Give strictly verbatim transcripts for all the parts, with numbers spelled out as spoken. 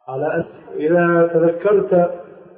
على أن إذا تذكرت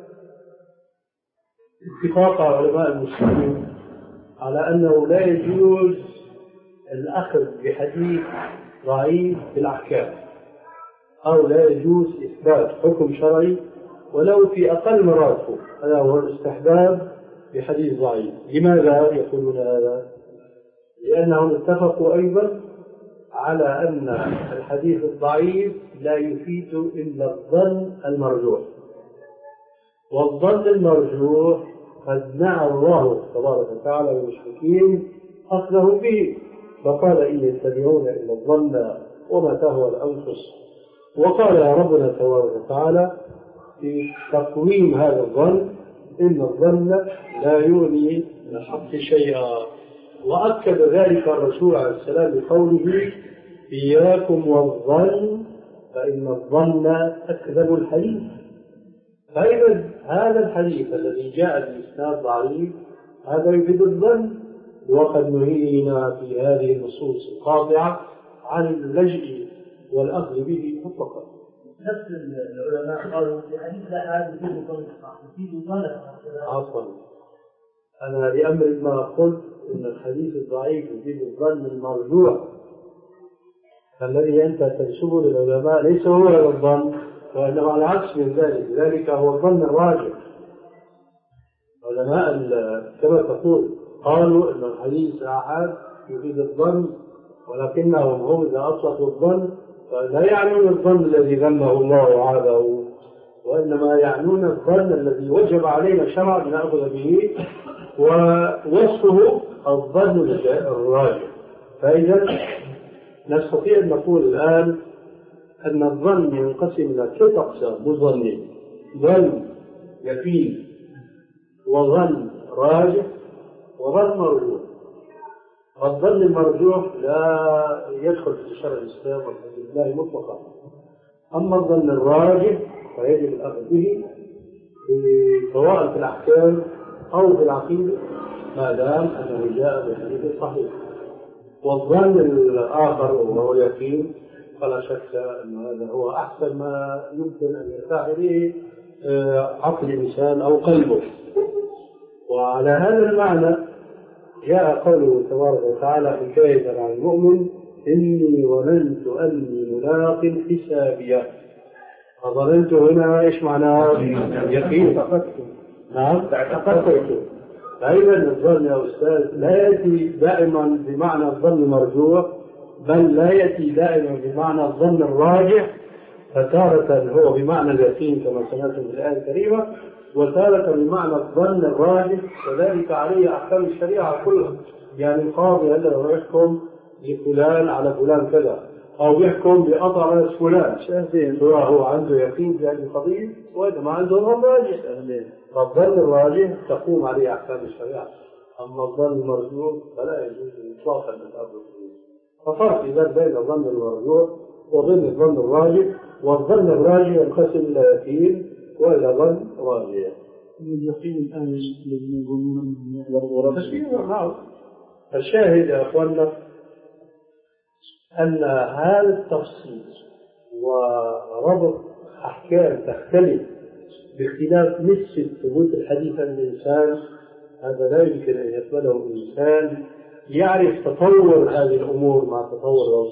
اتفاق علماء المسلمين على أنه لا يجوز الأخذ بحديث ضعيف في الأحكام، أو لا يجوز إثبات حكم شرعي ولو في أقل مراتبه، هذا هو الاستحباب بحديث ضعيف. لماذا يقولون هذا؟ لأنهم اتفقوا أيضا على أن الحديث الضعيف لا يفيد إلا الظن المرجوح، والظن المرجوح قد نعى الله تبارك وتعالى للمشركين أخذه به، فقال إن يتبعون إلا الظن وما تهوى الأنفس. وقال ربنا تبارك وتعالى في تقويم هذا الظن إن الظن لا يغني من الحق شيئا، وأكد ذلك الرسول عليه السلام بقوله إياكم والظن فإن الظن أكذب الحديث. فإذا هذا الحديث الذي جاء بإسناد ضعيف هذا يفيد الظن، وقد نهينا في هذه النصوص القاطعة عن اللجئ والأخذ به مطلقا. نفس العلماء قالوا في حديث لا أحد يفيد الظن. عفوا، أنا لأمر ما قلت إن الحديث الضعيف يفيد الظن المرجوح، فالذي أنت تنسبه للعلماء ليس هو هذا الظن، وإنما على العكس من ذلك، ذلك هو الظن الراجح. علماء كما تقول قالوا إن الحديث أحد يفيد الظن، ولكنهم هم إذا أطلقوا الظن فلا يعنون الظن الذي ذمه الله وعاده، وإنما يعنون الظن الذي وجب علينا شرعا نأخذ به، ووصفه الظن الراجح. فإذا نستطيع أن نقول الآن أن الظن ينقسم إلى ثلاث أقسام مظنين: ظن يقين، وظن راجح، وظن مرجوح. الظن المرجوح لا يدخل في شرع الإسلام والحمد لله مطلقا، أما الظن الراجح فيجب الأخذ به سواء في الأحكام أو في العقيدة ما دام أنه جاء بحديث صحيح. والظن الآخر وهو يقين فلا شك أن هذا هو أحسن ما يمكن أن يرتاح إليه عقل الإنسان أو قلبه. وعلى هذا المعنى جاء قوله تبارك وتعالى حكاية عن المؤمن: إني ظننت أني ملاق حسابي. فظننت هنا إيش معناه؟ يقين. نعم، اعتقدت. فإذا الظن يا أستاذ لا يأتي دائما بمعنى الظن المرجوح، بل لا يأتي دائما بمعنى الظن الراجح، فتارة هو بمعنى اليقين كما سمعتم في الآية الكريمة، وتارة بمعنى الظن الراجح، وذلك عليه أحكام الشريعة كلها. يعني القاضي هذا لو يحكم لفلان على فلان كذا، أو يحكم بأطع فلان، سواء هو عنده يقين في هذه القضية وإذا ما عنده ظن راجح. فالظن الراجح تقوم عليه أحكام الشريعة، أما الظن المرجوح فلا يجوز إطلاقا الأمر فيه. ففرق إذا بين الظن المرجوح وبين الظن الراجح، والظن الراجح ينقسم إلى يقين وإلى ظن راجح. اليقين الآن الذين يقولون ضرورة تشبيه. الشاهد يا أخوانا أن هذا التفصيل وربط أحكام تختلف باختلاف نسبة ثبوت الحديث عن الإنسان، هذا لا يمكن أن يقبله الإنسان يعرف تطور هذه الأمور مع تطور